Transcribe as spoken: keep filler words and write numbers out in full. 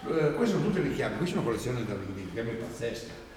Eh, queste sono tutte le chiavi, questa è una collezione da richiami pazzesca.